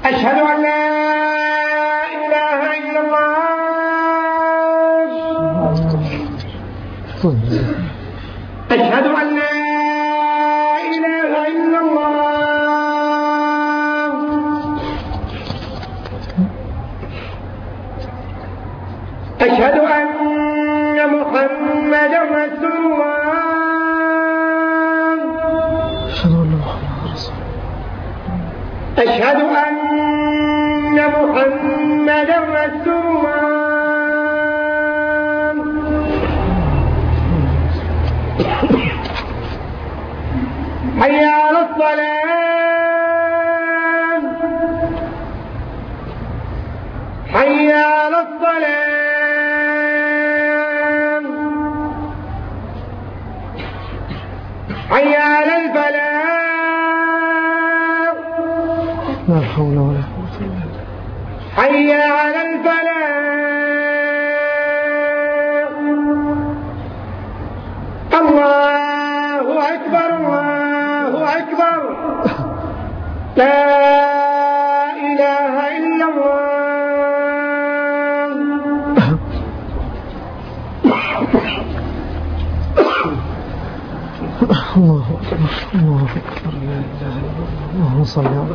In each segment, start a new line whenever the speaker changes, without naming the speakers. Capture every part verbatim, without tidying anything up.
أشهد أن لا إله إلا الله. أشهد أن لا إله إلا الله. أشهد أن محمدا رسول الله. أشهد أن محمدا رسول الله. حي على الصلاة. حي على الصلاة. حي على الفلاح.
لا حول ولا قوة إلا بالله.
حي على الفلاح. الله أكبر الله أكبر. لا إله إلا الله.
الله أكبر الله أكبر. لا إله إلا الله. اللهم صل على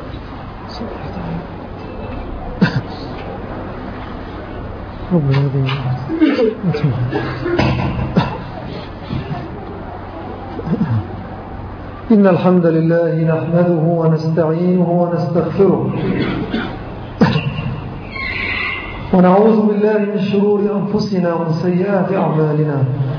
رب العالمين. إن الحمد لله نحمده ونستعينه ونستغفره ونعوذ بالله من شرور أنفسنا ومن سيئات أعمالنا.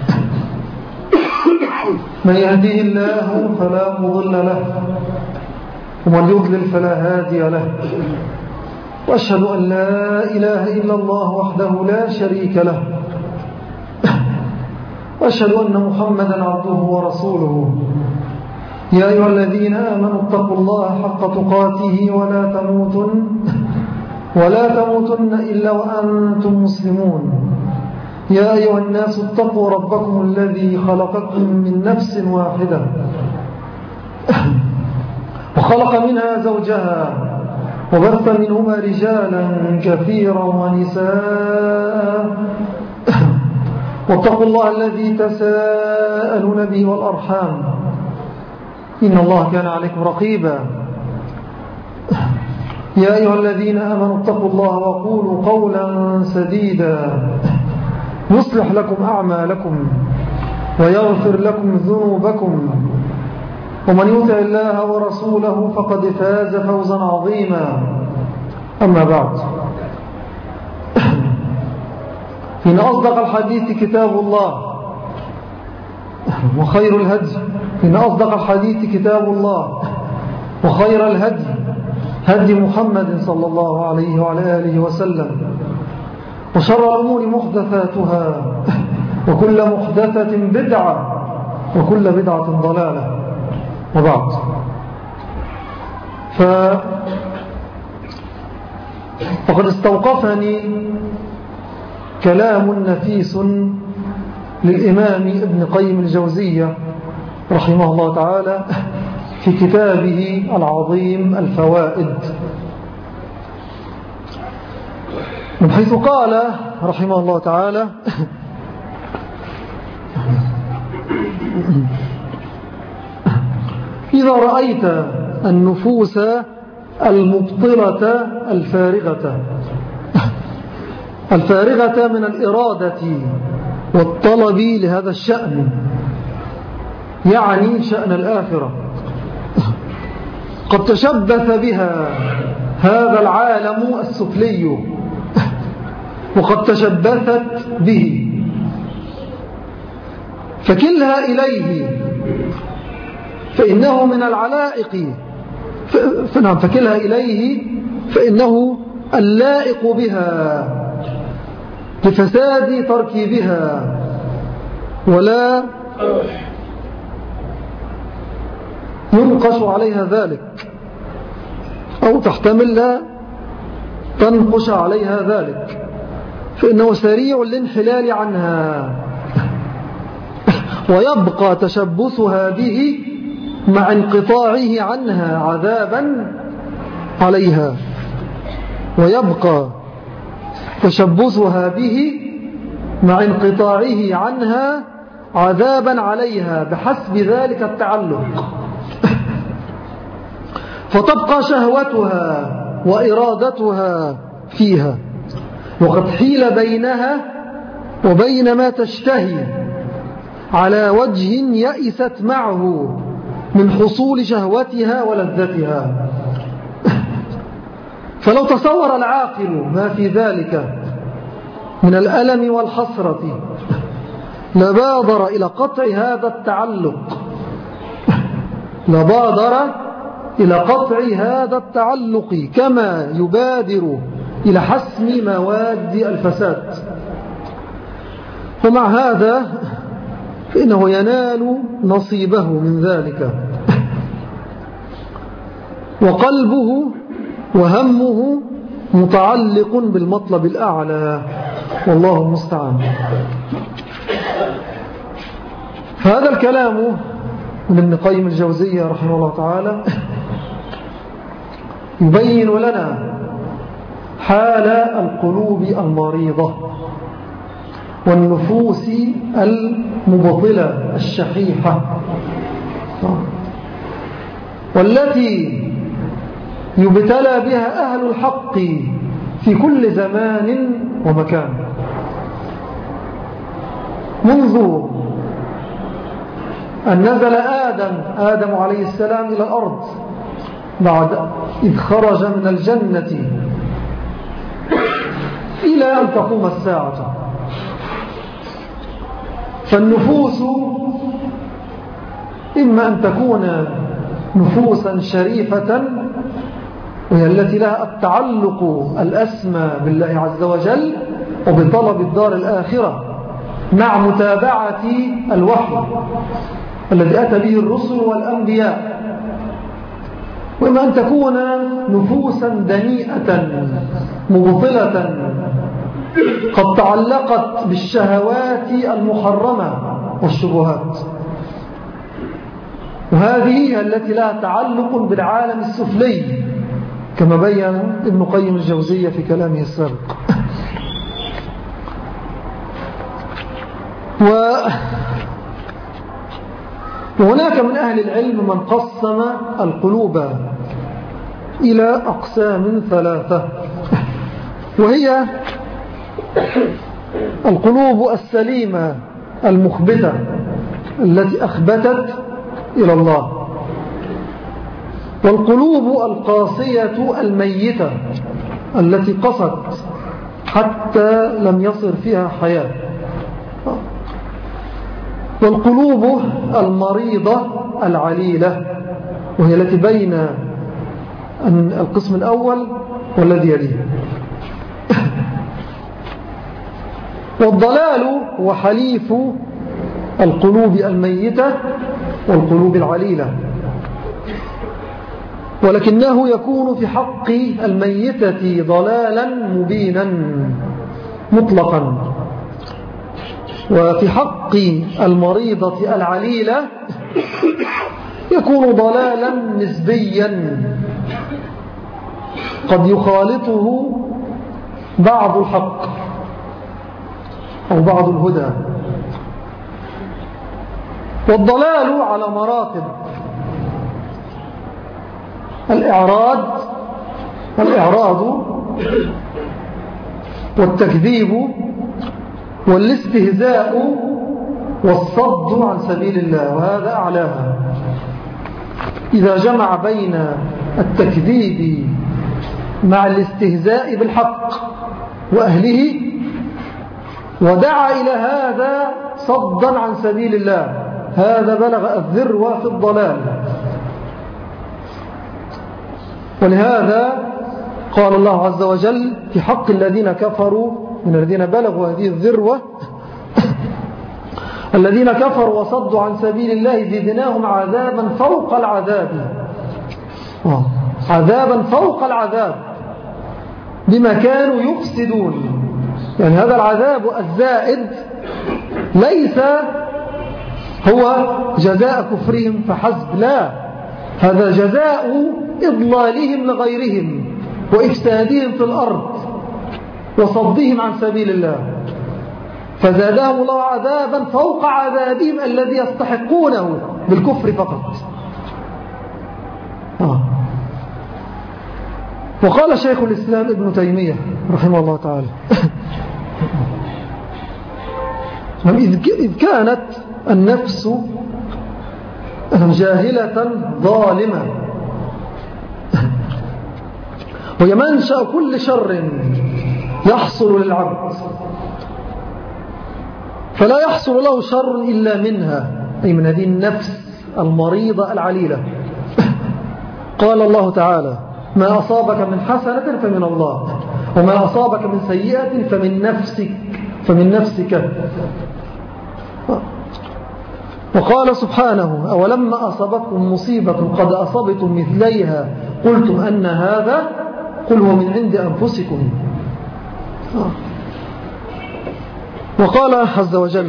من يهديه الله فلا مضل له ومن يضلل فلا هادي له. وأشهد أن لا إله إلا الله وحده لا شريك له. وأشهد أن محمدا عبده ورسوله. يا أيها الذين آمنوا اتقوا الله حق تقاته ولا تموتن ولا تموتن إلا وأنتم مسلمون. يا أيها الناس اتقوا ربكم الذي خلقكم من نفس واحدة وخلق منها زوجها وبث منهما رجالا كثيرا ونساء. واتقوا الله الذي تساءلون به والأرحام إن الله كان عليكم رقيبا. يا أيها الذين آمنوا اتقوا الله وقولوا قولا سديدا يصلح لكم أعمالكم ويغفر لكم ذنوبكم. ومن يطع الله ورسوله فقد فاز فوزا عظيما. أما بعد، إن أصدق الحديث كتاب الله وخير الهدي إن أصدق الحديث كتاب الله وخير الهدي هدي محمد صلى الله عليه وعلى آله وسلم. وشر الأمور محدثاتها وكل محدثة بدعة وكل بدعة ضلالة. وبعد، ف... فقد استوقفني كلام نفيس للإمام ابن قيم الجوزية رحمه الله تعالى في كتابه العظيم الفوائد، من حيث قال رحمه الله تعالى: إذا رأيت النفوس المبطلة الفارغة الفارغة من الإرادة والطلب لهذا الشأن، يعني شأن الآخرة، قد تشبث بها هذا العالم السفلي وقد تشبثت به، فكلها إليه فإنه من العلائق فنعم فكلها إليه فإنه اللائق بها لفساد تركيبها، ولا ينقش عليها ذلك أو تحتمل تنقش عليها ذلك، فإنه سريع الانحلال عنها، ويبقى تشبثها به مع انقطاعه عنها عذابا عليها. ويبقى تشبثها به مع انقطاعه عنها عذابا عليها بحسب ذلك التعلق، فتبقى شهوتها وإرادتها فيها، وقد حيل بينها وبين ما تشتهي على وجه يئست معه من حصول شهوتها ولذتها. فلو تصور العاقل ما في ذلك من الألم والحسرة لبادر إلى قطع هذا التعلق لبادر إلى قطع هذا التعلق كما يبادر إلى حسم مواد الفساد. ومع هذا فإنه ينال نصيبه من ذلك، وقلبه وهمه متعلق بالمطلب الأعلى، والله المستعان. فهذا الكلام من ابن قيم الجوزية رحمه الله تعالى يبين لنا حال القلوب المريضة والنفوس المبطلة الشحيحة، والتي يبتلى بها أهل الحق في كل زمان ومكان، منذ أن نزل آدم آدم عليه السلام إلى الأرض بعد إذ خرج من الجنة إلى أن تقوم الساعة. فالنفوس إما أن تكون نفوسا شريفة وهي التي لها التعلق الأسمى بالله عز وجل وبطلب الدار الآخرة مع متابعة الوحي الذي أتى به الرسل والأنبياء، وإما أن تكون نفوسا دنيئة مبطلة قد تعلقت بالشهوات المحرمة والشبهات، وهذه هي التي لها تعلق بالعالم السفلي كما بين ابن قيم الجوزية في كلامه السابق. وهناك من أهل العلم من قسم القلوب إلى أقسام ثلاثة، وهي القلوب السليمة المخبتة التي أخبتت إلى الله، والقلوب القاسية الميتة التي قست حتى لم يصر فيها حياة، والقلوب المريضة العليلة وهي التي بين القسم الأول والذي يليه. والضلال هو حليف القلوب الميتة والقلوب العليلة، ولكنه يكون في حق الميتة ضلالا مبينا مطلقا، وفي حق المريضة العليلة يكون ضلالا نسبيا قد يخالطه بعض الحق أو بعض الهدى. والضلال على مراتب: الإعراض الإعراض والتكذيب والاستهزاء والصد عن سبيل الله، وهذا أعلاها. إذا جمع بين التكذيب مع الاستهزاء بالحق وأهله ودعا إلى هذا صدا عن سبيل الله، هذا بلغ الذروة في الضلال. ولهذا قال الله عز وجل في حق الذين كفروا من الذين بلغوا هذه الذروة: الذين كفروا وصدوا عن سبيل الله زدناهم عذابا فوق العذاب، عذابا فوق العذاب بما كانوا يفسدون. يعني هذا العذاب الزائد ليس هو جزاء كفرهم فحسب، لا، هذا جزاء إضلالهم لغيرهم وإفسادهم في الأرض وصدهم عن سبيل الله، فزادهم الله عذابا فوق عذابهم الذي يستحقونه بالكفر فقط. آه. وقال شيخ الإسلام ابن تيمية رحمه الله تعالى إذ كانت النفس جاهلة ظالمة وهي منشأ كل شر يحصل للعبد، فلا يحصل له شر إلا منها، أي من هذه النفس المريضة العليلة. قال الله تعالى: ما أصابك من حسنة فمن الله، وما أصابك من سيئة فمن نفسك فمن نفسك. وقال سبحانه: أولما أصابتكم مصيبة قد أصبتم مثليها قلتم أن هذا قل هو من عند أنفسكم. وقال عز وجل: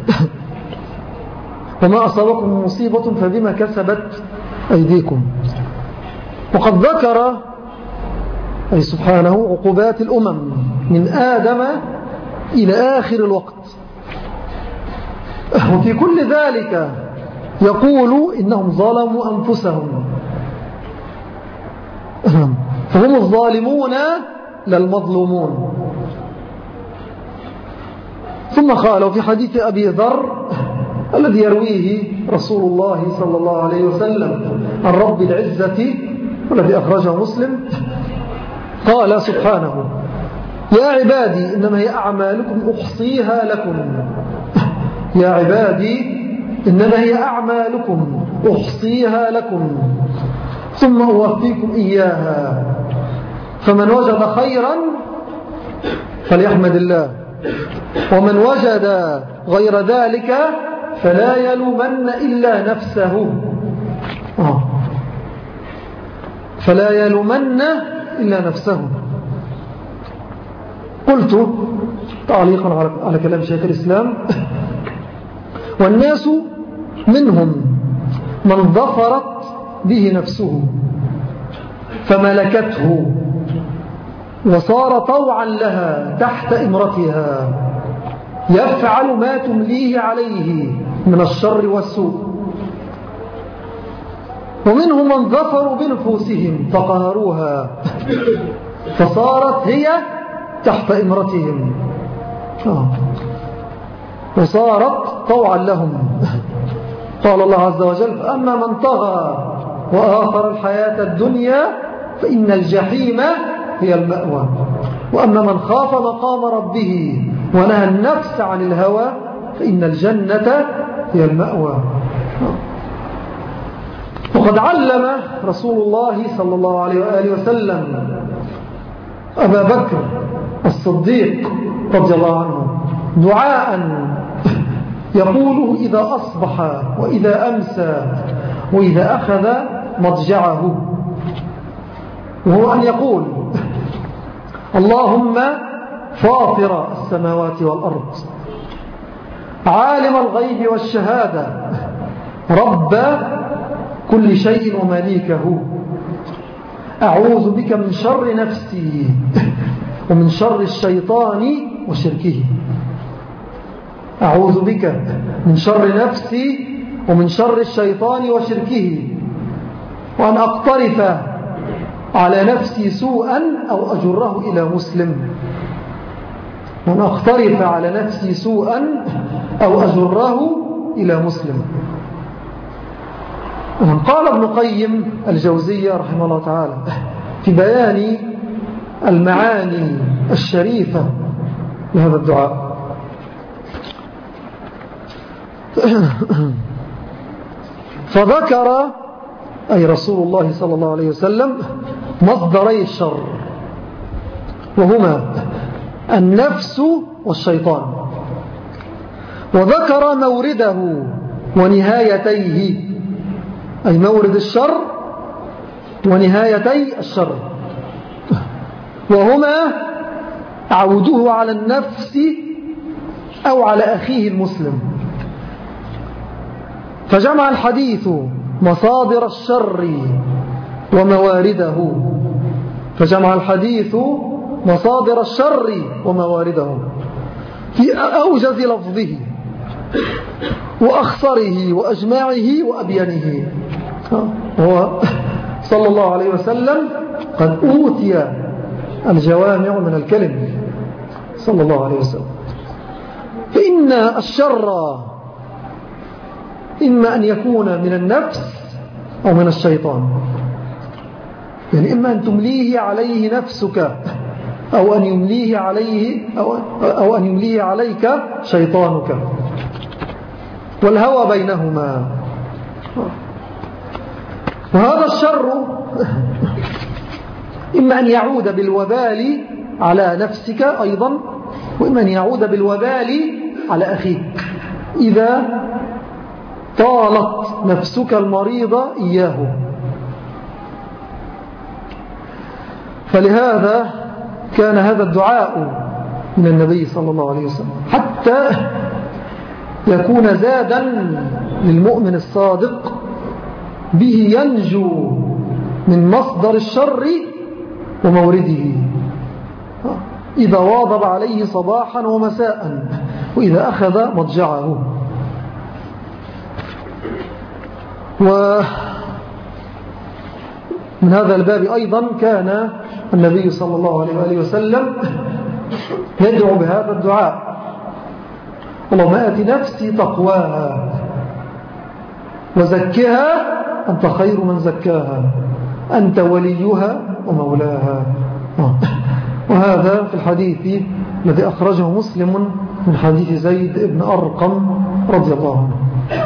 وما أصابكم مصيبة فبما كسبت أيديكم. وقد ذكر أي سبحانه عقوبات الأمم من آدم إلى آخر الوقت، وفي كل ذلك يقول إنهم ظلموا أنفسهم، فهم الظالمون للمظلومون. ثم قال في حديث أبي ذر الذي يرويه رسول الله صلى الله عليه وسلم عن رب العزة والذي أخرجه مسلم، قال سبحانه: يا عبادي إنما هي أعمالكم أحصيها لكم، يا عبادي إنما هي أعمالكم أحصيها لكم ثم أوفيكم إياها، فمن وجد خيرا فليحمد الله، ومن وجد غير ذلك فلا يلومن إلا نفسه آه. فلا يلومن إلا نفسه. قلت تعليقا على كلام شيخ الإسلام: والناس منهم من ظفرت به نفسه فملكته وصار طوعا لها تحت إمرتها يفعل ما تمليه عليه من الشر والسوء، ومنهم من ظفروا بنفوسهم فقهروها فصارت هي تحت إمرتهم وصارت طوعا لهم. قال الله عز وجل: أما من طغى وآثر الحياة الدنيا فإن الجحيم هي المأوى، وأما من خاف مقام ربه ونهى النفس عن الهوى فإن الجنة هي المأوى. وقد علم رسول الله صلى الله عليه وآله وسلم أبا بكر الصديق رضي الله عنه دعاء يقوله إذا أصبح وإذا أمسى وإذا أخذ مضجعه، وهو أن يقول: اللهم فاطر السماوات والأرض عالم الغيب والشهادة رب كل شيء ومليكه، أعوذ بك من شر نفسي ومن شر الشيطان وشركه، أعوذ بك من شر نفسي ومن شر الشيطان وشركه، وأن أقترف على نفسي سوءا أو أجره إلى مسلم، وأن أقترف على نفسي سوءا أو أجره إلى مسلم. قال ابن قيم الجوزية رحمه الله تعالى في بيان المعاني الشريفة لهذا الدعاء: فذكر أي رسول الله صلى الله عليه وسلم مصدري الشر، وهما النفس والشيطان، وذكر مورده ونهايتيه، أي مورد الشر ونهايتي الشر، وهما عوده على النفس أو على أخيه المسلم. فجمع الحديث مصادر الشر وموارده، فجمع الحديث مصادر الشر وموارده في أوجز لفظه وأخصره وأجمعه وأبينه. هو صلى الله عليه وسلم قد أوتي الجوامع من الكلم صلى الله عليه وسلم. فإن الشر إما أن يكون من النفس أو من الشيطان، يعني إما أن تمليه عليه نفسك أو أن يمليه عليه أو, أو أن يمليه عليك شيطانك، والهوى بينهما. وهذا الشر إما أن يعود بالوبال على نفسك أيضا، وإما أن يعود بالوبال على أخيك إذا طالت نفسك المريضة إياه. فلهذا كان هذا الدعاء من النبي صلى الله عليه وسلم حتى يكون زادا للمؤمن الصادق به ينجو من مصدر الشر ومورده إذا واظب عليه صباحا ومساء وإذا أخذ مضجعه. ومن هذا الباب أيضا كان النبي صلى الله عليه وآله وسلم يدعو بهذا الدعاء: اللهم آت نفسي تقواها وزكها أنت خير من زكاها أنت وليها ومولاها. وهذا في الحديث الذي أخرجه مسلم من حديث زيد بن أرقم رضي الله عنه.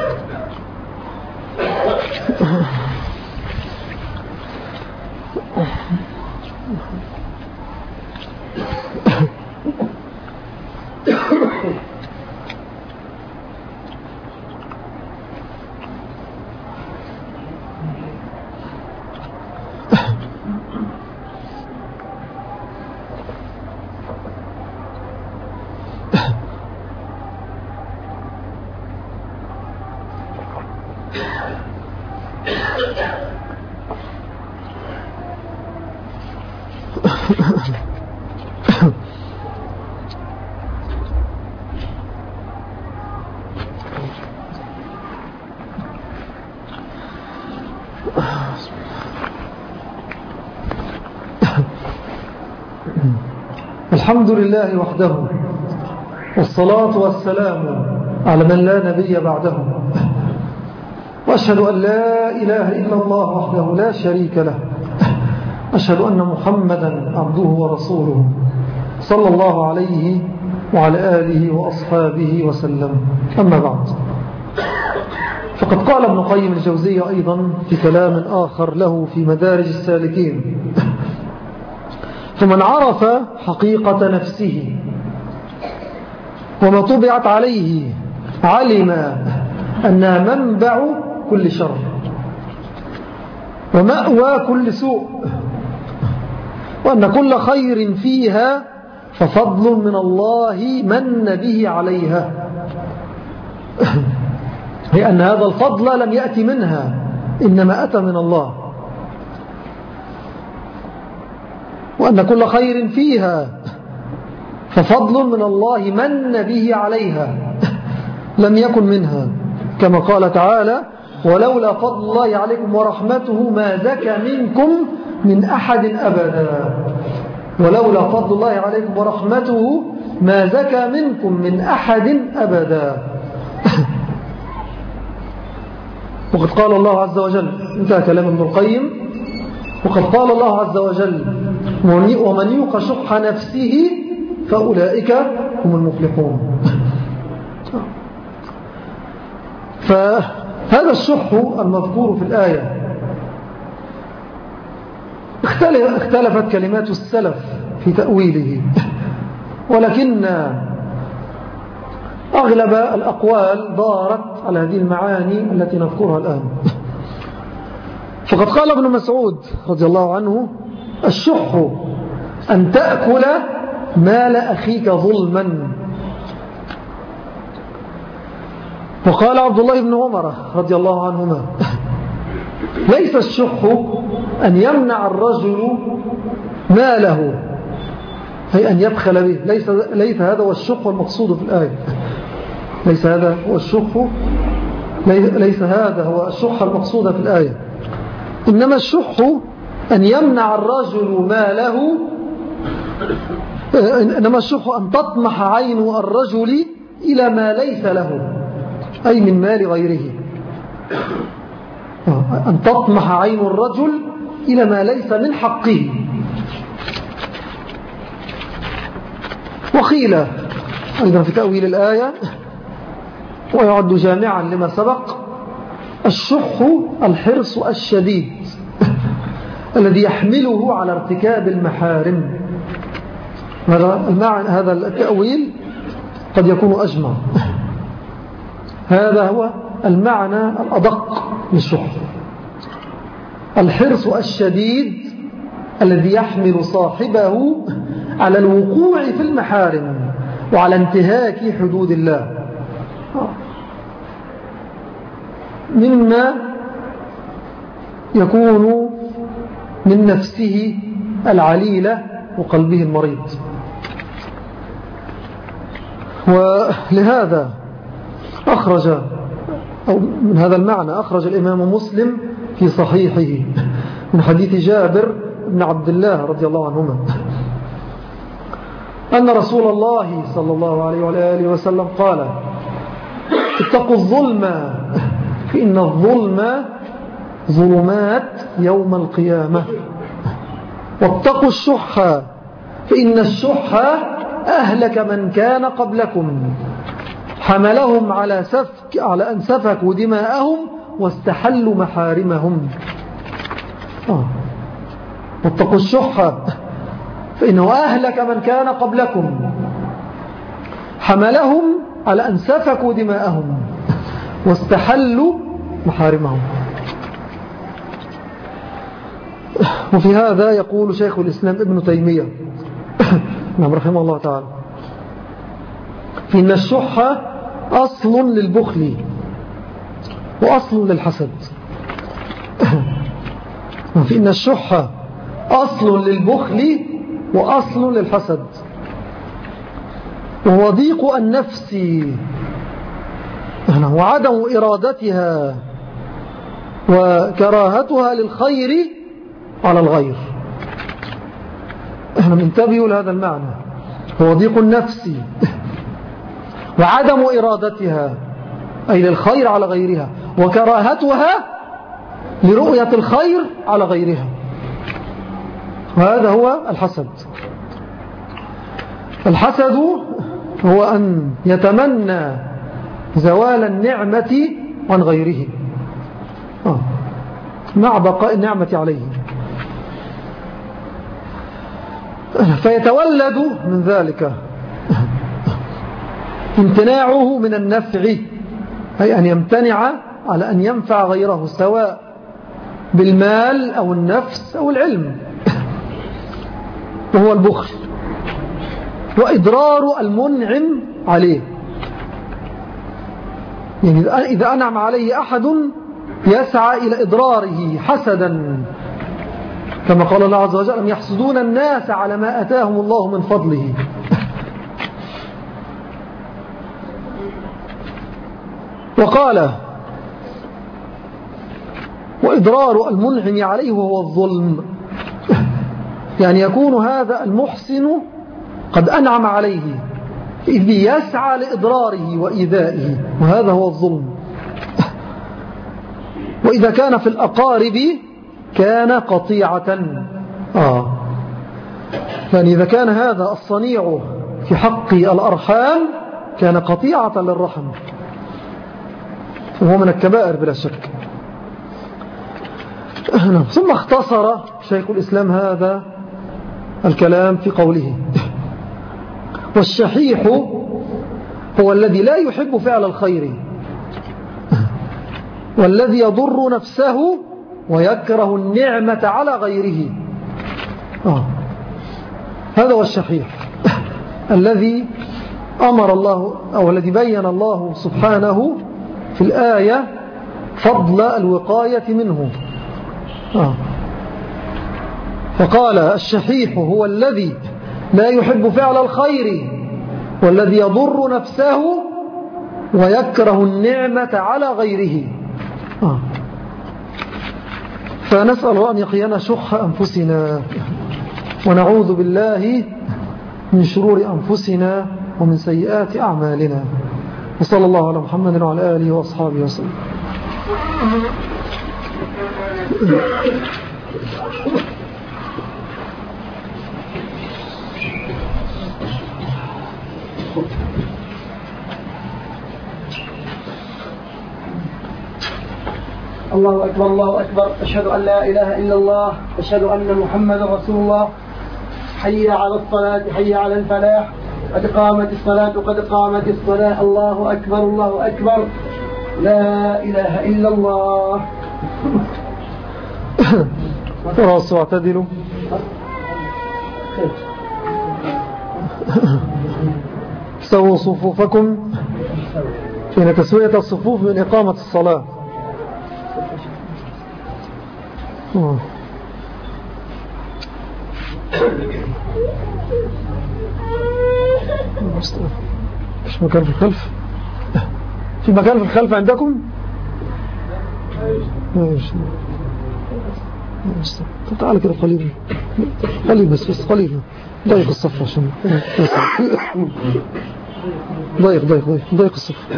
الحمد لله وحده والصلاة والسلام على من لا نبي بعده، وأشهد أن لا إله إلا الله وحده لا شريك له، أشهد أن محمدا عبده ورسوله صلى الله عليه وعلى آله وأصحابه وسلم. أما بعد، فقد قال ابن قيم الجوزية أيضا في كلام آخر له في مدارج السالكين: فمن عرف حقيقة نفسه وما طبعت عليه علم أنها منبع كل شر ومأوى كل سوء، وأن كل خير فيها ففضل من الله من به عليها، لأن هذا الفضل لم يأتي منها إنما أتى من الله، وأن كل خير فيها ففضل من الله من به عليها لم يكن منها، كما قال تعالى: ولولا فضل الله عليكم ورحمته ما زكى منكم من أحد أبدا. ولولا فضل الله عليكم ورحمته ما زكى منكم من أحد أبدا. وقد قال الله عز وجل، انتهى كلام ابن القيم، وقد قال الله عز وجل: ومن يوق شح نفسه فأولئك هم المفلحون. فهذا الشح المذكور في الآية اختلفت كلمات السلف في تأويله، ولكن أغلب الأقوال دارت على هذه المعاني التي نذكرها الآن. فقد قال ابن مسعود رضي الله عنه: الشح أن تأكل مال أخيك ظلما. وقال عبد الله بن عمر رضي الله عنهما: ليس الشح أن يمنع الرجل ماله، أي أن يبخل به. ليس, ليس هذا هو الشح المقصود في الآية. ليس هذا هو الشح ليس هذا هو الشح المقصود في الآية. إنما الشح أن يمنع الرجل ماله، إنما الشح أن تطمح عين الرجل إلى ما ليس له، أي من مال غيره. أن تطمح عين الرجل إلى ما ليس من حقه. وقيل أيضا في تأويل الآية ويعد جامعا لما سبق: الشح الحرص الشديد الذي يحمله على ارتكاب المحارم. هذا التأويل قد يكون أجمع. هذا هو المعنى الأدق للشح: الحرص الشديد الذي يحمل صاحبه على الوقوع في المحارم وعلى انتهاك حدود الله، مما يكون من نفسه العليلة وقلبه المريض. ولهذا أخرج أو من هذا المعنى أخرج الإمام مسلم في صحيحه من حديث جابر بن عبد الله رضي الله عنهما أن رسول الله صلى الله عليه وآله وسلم قال: اتقوا الظلم فإن الظلم ظلمات يوم القيامة، واتقوا الشح فإن الشح أهلك من كان قبلكم، حملهم على سفك على أن سفكوا دماءهم واستحلوا محارمهم. آه. واتقوا الشح فإنه أهلك من كان قبلكم، حملهم على أن سفكوا دماءهم واستحلوا محارمهم. وفي هذا يقول شيخ الإسلام ابن تيمية نعم رحمه الله تعالى: فإن الشح أصل للبخل وأصل للحسد. فإن الشح أصل للبخل وأصل للحسد، وهو ضيق النفس وعدم إرادتها وكراهتها للخير على الغير. احنا ننتبه لهذا المعنى: هو ضيق النفس وعدم إرادتها أي للخير على غيرها، وكراهتها لرؤية الخير على غيرها. وهذا هو الحسد. الحسد هو أن يتمنى زوال النعمة عن غيره مع بقاء النعمة عليه، فيتولد من ذلك امتناعه من النفع، أي أن يمتنع على أن ينفع غيره سواء بالمال أو النفس أو العلم، وهو البخل، وإضرار المنعم عليه. يعني إذا أنعم عليه أحد يسعى إلى إضراره حسدا، كما قال الله عز وجل: أم يحسدون الناس على ما أتاهم الله من فضله. وقال: وإضرار المنعم عليه وهو الظلم، يعني يكون هذا المحسن قد أنعم عليه إذ يسعى لإضراره وإيذائه، وهذا هو الظلم. وإذا كان في الأقارب كان قطيعة. آه. يعني إذا كان هذا الصنيع في حق الأرحام كان قطيعة للرحم، وهو من الكبائر بلا شك. ثم اختصر شيخ الإسلام هذا الكلام في قوله: والشحيح هو الذي لا يحب فعل الخير، والذي يضر نفسه ويكره النعمة على غيره. آه. هذا هو الشحيح الذي أمر الله أو الذي بين الله سبحانه في الآية فضل الوقاية منه. آه. وقال الشحيح هو الذي لا يحب فعل الخير والذي يضر نفسه ويكره النعمة على غيره. آه. فنسأل أن يقينا شح أنفسنا ونعوذ بالله من شرور أنفسنا ومن سيئات أعمالنا. وصلى الله على محمد وعلى آله وأصحابه وسلم.
الله أكبر الله أكبر، أشهد أن لا إله إلا الله، أشهد أن محمد رسول الله. حي على الصلاة، حي على الفلاح، قد قامت الصلاة قد قامت الصلاة. الله أكبر الله أكبر، لا إله إلا الله.
تراصوا واعتدلوا. سووا صفوفكم، إن تسوية الصفوف من إقامة الصلاة. مش مكان في الخلف؟ في مكان في الخلف عندكم؟ طب تعال كده قليلا قليل بس بس قليلا ضيق الصف عشان ضيق ضيق ضيق ضيق الصف.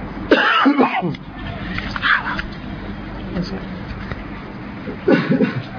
هذا خلاص.